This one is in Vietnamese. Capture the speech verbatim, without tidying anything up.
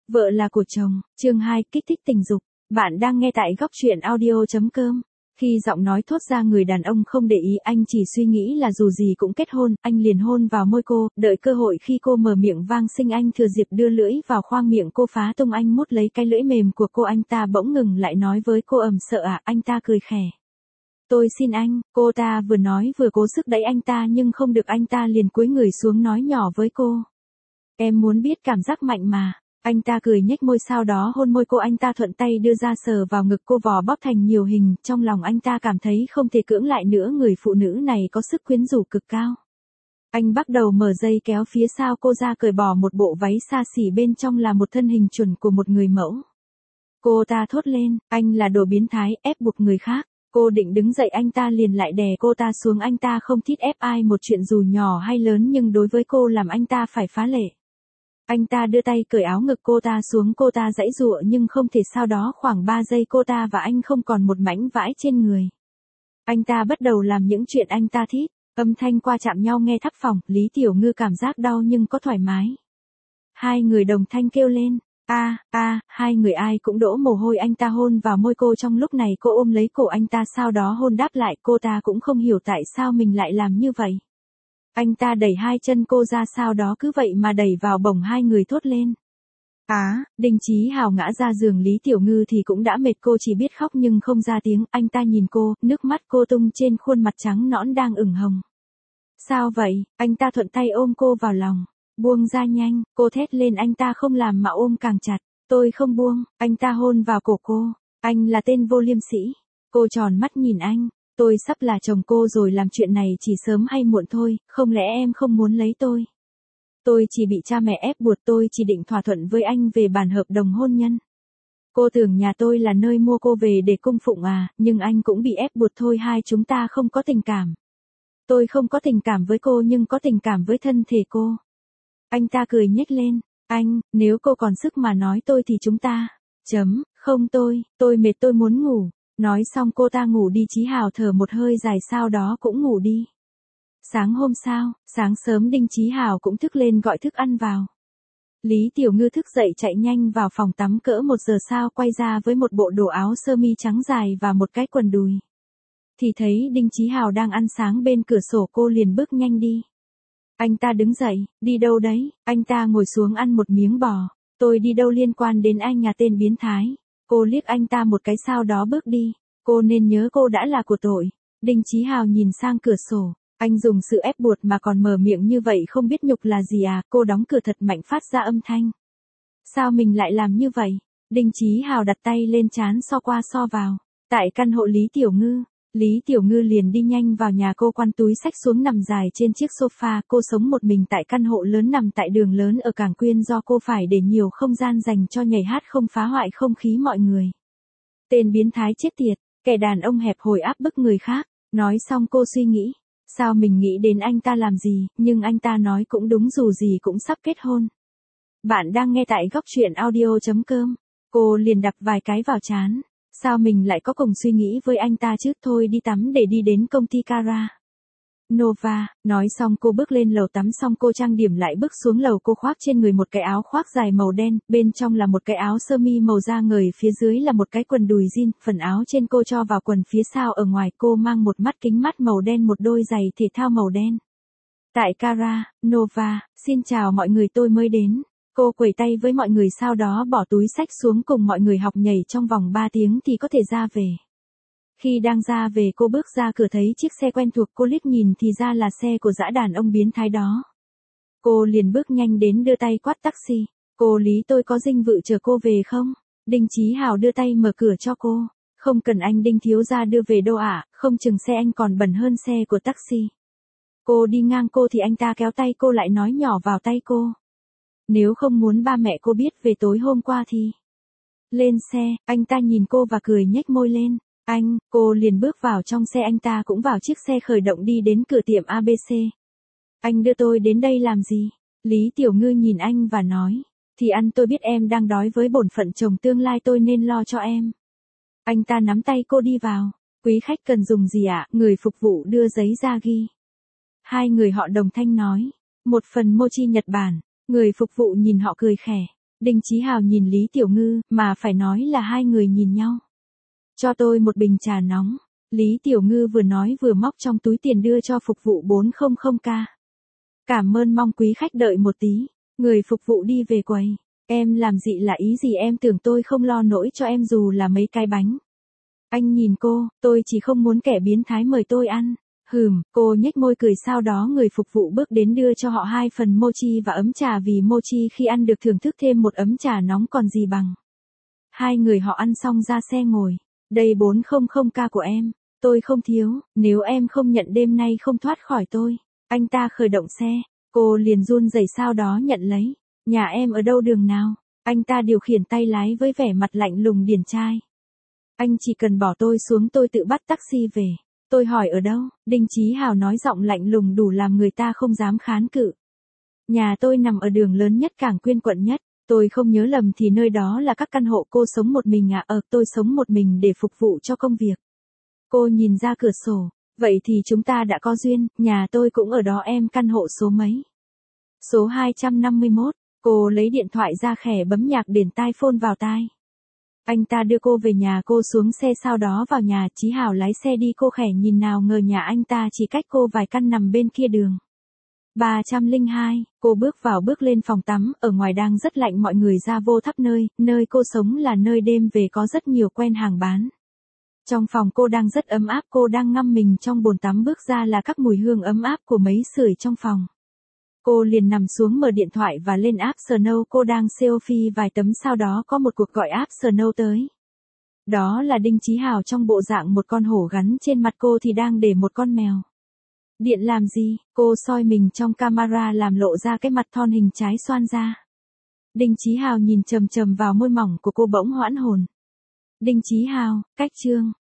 Vợ là của chồng, chương hai, kích thích tình dục. Bạn đang nghe tại góc truyện audio.com. Khi giọng nói thốt ra người đàn ông không để ý, anh chỉ suy nghĩ là dù gì cũng kết hôn, anh liền hôn vào môi cô, đợi cơ hội khi cô mở miệng vang sinh anh thừa dịp đưa lưỡi vào khoang miệng cô phá tung anh mút lấy cái lưỡi mềm của cô. Anh ta bỗng ngừng lại nói với cô ầm sợ à, anh ta cười khè. Tôi xin anh, cô ta vừa nói vừa cố sức đẩy anh ta nhưng không được, anh ta liền cúi người xuống nói nhỏ với cô. Em muốn biết cảm giác mạnh mà. Anh ta cười nhếch môi sau đó hôn môi cô, anh ta thuận tay đưa ra sờ vào ngực cô vò bóp thành nhiều hình, trong lòng anh ta cảm thấy không thể cưỡng lại nữa, người phụ nữ này có sức quyến rũ cực cao. Anh bắt đầu mở dây kéo phía sau cô ra, cởi bỏ một bộ váy xa xỉ, bên trong là một thân hình chuẩn của một người mẫu. Cô ta thốt lên, anh là đồ biến thái, ép buộc người khác. Cô định đứng dậy, anh ta liền lại đè cô ta xuống. Anh ta không thích ép ai một chuyện dù nhỏ hay lớn, nhưng đối với cô làm anh ta phải phá lệ. Anh ta đưa tay cởi áo ngực cô ta xuống, cô ta giãy giụa nhưng không thể, sau đó khoảng ba giây cô ta và anh không còn một mảnh vải trên người. Anh ta bắt đầu làm những chuyện anh ta thích, âm thanh qua chạm nhau nghe thắp phòng, Lý Tiểu Ngư cảm giác đau nhưng có thoải mái. Hai người đồng thanh kêu lên, a a, hai người ai cũng đổ mồ hôi. Anh ta hôn vào môi cô, trong lúc này cô ôm lấy cổ anh ta sau đó hôn đáp lại, cô ta cũng không hiểu tại sao mình lại làm như vậy. Anh ta đẩy hai chân cô ra, sau đó cứ vậy mà đẩy vào bổng, hai người thốt lên. Á, à, Đinh Chí Hào ngã ra giường, Lý Tiểu Ngư thì cũng đã mệt, cô chỉ biết khóc nhưng không ra tiếng. Anh ta nhìn cô, nước mắt cô tung trên khuôn mặt trắng nõn đang ửng hồng. Sao vậy? Anh ta thuận tay ôm cô vào lòng. Buông ra nhanh, cô thét lên, anh ta không làm mà ôm càng chặt. Tôi không buông, anh ta hôn vào cổ cô. Anh là tên vô liêm sỉ. Cô tròn mắt nhìn anh. Tôi sắp là chồng cô rồi, làm chuyện này chỉ sớm hay muộn thôi, không lẽ em không muốn lấy tôi? Tôi chỉ bị cha mẹ ép buộc, tôi chỉ định thỏa thuận với anh về bản hợp đồng hôn nhân. Cô tưởng nhà tôi là nơi mua cô về để cung phụng à, nhưng anh cũng bị ép buộc thôi, hai chúng ta không có tình cảm. Tôi không có tình cảm với cô nhưng có tình cảm với thân thể cô. Anh ta cười nhếch lên, anh, nếu cô còn sức mà nói tôi thì chúng ta, chấm, không tôi, tôi mệt, tôi muốn ngủ. Nói xong cô ta ngủ đi. Chí Hào thở một hơi dài sau đó cũng ngủ đi. Sáng hôm sau, sáng sớm Đinh Chí Hào cũng thức lên gọi thức ăn vào. Lý Tiểu Ngư thức dậy chạy nhanh vào phòng tắm, cỡ một giờ sau quay ra với một bộ đồ áo sơ mi trắng dài và một cái quần đùi. Thì thấy Đinh Chí Hào đang ăn sáng bên cửa sổ, cô liền bước nhanh đi. Anh ta đứng dậy, đi đâu đấy? Anh ta ngồi xuống ăn một miếng bò. Tôi đi đâu liên quan đến anh à, tên biến thái. Cô liếc anh ta một cái sau đó bước đi. Cô nên nhớ cô đã là của tội. Đinh Chí Hào nhìn sang cửa sổ. Anh dùng sự ép buộc mà còn mở miệng như vậy, không biết nhục là gì à? Cô đóng cửa thật mạnh phát ra âm thanh. Sao mình lại làm như vậy? Đinh Chí Hào đặt tay lên trán so qua so vào. Tại căn hộ Lý Tiểu Ngư. Lý Tiểu Ngư liền đi nhanh vào nhà, cô quăng túi xách xuống nằm dài trên chiếc sofa. Cô sống một mình tại căn hộ lớn nằm tại đường lớn ở Cảng Quyên, do cô phải để nhiều không gian dành cho nhảy hát không phá hoại không khí mọi người. Tên biến thái chết tiệt, kẻ đàn ông hẹp hòi áp bức người khác. Nói xong cô suy nghĩ, sao mình nghĩ đến anh ta làm gì, nhưng anh ta nói cũng đúng, dù gì cũng sắp kết hôn. Bạn đang nghe tại góc truyện audio.com. Cô liền đập vài cái vào trán. Sao mình lại có cùng suy nghĩ với anh ta chứ, thôi đi tắm để đi đến công ty Cara Nova. Nói xong cô bước lên lầu tắm, xong cô trang điểm lại bước xuống lầu. Cô khoác trên người một cái áo khoác dài màu đen, bên trong là một cái áo sơ mi màu da ngời, phía dưới là một cái quần đùi jean, phần áo trên cô cho vào quần phía sau. Ở ngoài cô mang một mắt kính mắt màu đen, một đôi giày thể thao màu đen. Tại Cara Nova, xin chào mọi người, tôi mới đến. Cô quẩy tay với mọi người sau đó bỏ túi xách xuống, cùng mọi người học nhảy trong vòng ba tiếng thì có thể ra về. Khi đang ra về, cô bước ra cửa thấy chiếc xe quen thuộc, cô liếc nhìn thì ra là xe của dã đàn ông biến thái đó. Cô liền bước nhanh đến đưa tay quát taxi. Cô Lý, tôi có dinh vự chờ cô về không? Đinh Chí Hào đưa tay mở cửa cho cô. Không cần anh Đinh thiếu gia đưa về đâu ạ, à, không chừng xe anh còn bẩn hơn xe của taxi. Cô đi ngang cô thì anh ta kéo tay cô lại, nói nhỏ vào tay cô. Nếu không muốn ba mẹ cô biết về tối hôm qua thì... Lên xe, anh ta nhìn cô và cười nhếch môi lên. Anh, cô liền bước vào trong xe, anh ta cũng vào chiếc xe khởi động đi đến cửa tiệm a bê xê. Anh đưa tôi đến đây làm gì? Lý Tiểu Ngư nhìn anh và nói. Thì ăn, tôi biết em đang đói, với bổn phận chồng tương lai tôi nên lo cho em. Anh ta nắm tay cô đi vào. Quý khách cần dùng gì ạ? Người phục vụ đưa giấy ra ghi. Hai người họ đồng thanh nói. Một phần mochi Nhật Bản. Người phục vụ nhìn họ cười khè. Đinh Chí Hào nhìn Lý Tiểu Ngư, mà phải nói là hai người nhìn nhau. Cho tôi một bình trà nóng. Lý Tiểu Ngư vừa nói vừa móc trong túi tiền đưa cho phục vụ bốn trăm k. Cảm ơn, mong quý khách đợi một tí. Người phục vụ đi về quầy. Em làm gì là ý gì, em tưởng tôi không lo nổi cho em dù là mấy cái bánh. Anh nhìn cô, tôi chỉ không muốn kẻ biến thái mời tôi ăn. Hừm, cô nhếch môi cười, sau đó người phục vụ bước đến đưa cho họ hai phần mochi và ấm trà, vì mochi khi ăn được thưởng thức thêm một ấm trà nóng còn gì bằng. Hai người họ ăn xong ra xe ngồi. Đây bốn trăm k của em, tôi không thiếu, nếu em không nhận đêm nay không thoát khỏi tôi. Anh ta khởi động xe, cô liền run rẩy sau đó nhận lấy. Nhà em ở đâu, đường nào? Anh ta điều khiển tay lái với vẻ mặt lạnh lùng điển trai. Anh chỉ cần bỏ tôi xuống tôi tự bắt taxi về. Tôi hỏi ở đâu? Đinh Chí Hào nói giọng lạnh lùng đủ làm người ta không dám kháng cự. Nhà tôi nằm ở đường lớn nhất Cảng Quyên quận nhất. Tôi không nhớ lầm thì nơi đó là các căn hộ. Cô sống một mình à? Ờ, tôi sống một mình để phục vụ cho công việc. Cô nhìn ra cửa sổ. Vậy thì chúng ta đã có duyên, nhà tôi cũng ở đó em, căn hộ số mấy? Số hai trăm năm mươi mốt. Cô lấy điện thoại ra khẽ bấm nhạc đền tai phone vào tai. Anh ta đưa cô về nhà, cô xuống xe sau đó vào nhà. Chí Hào lái xe đi, cô khẽ nhìn, nào ngờ nhà anh ta chỉ cách cô vài căn nằm bên kia đường. ba trăm lẻ hai, cô bước vào bước lên phòng tắm, ở ngoài đang rất lạnh, mọi người ra vô khắp nơi, nơi cô sống là nơi đêm về có rất nhiều quen hàng bán. Trong phòng cô đang rất ấm áp, cô đang ngâm mình trong bồn tắm, bước ra là các mùi hương ấm áp của mấy sưởi trong phòng. Cô liền nằm xuống mở điện thoại và lên app Snow, cô đang selfie vài tấm, sau đó có một cuộc gọi app Snow tới. Đó là Đinh Chí Hào trong bộ dạng một con hổ, gắn trên mặt cô thì đang để một con mèo. Điện làm gì? Cô soi mình trong camera làm lộ ra cái mặt thon hình trái xoan ra. Đinh Chí Hào nhìn chầm chầm vào môi mỏng của cô, bỗng hoãn hồn. Đinh Chí Hào, cách chương.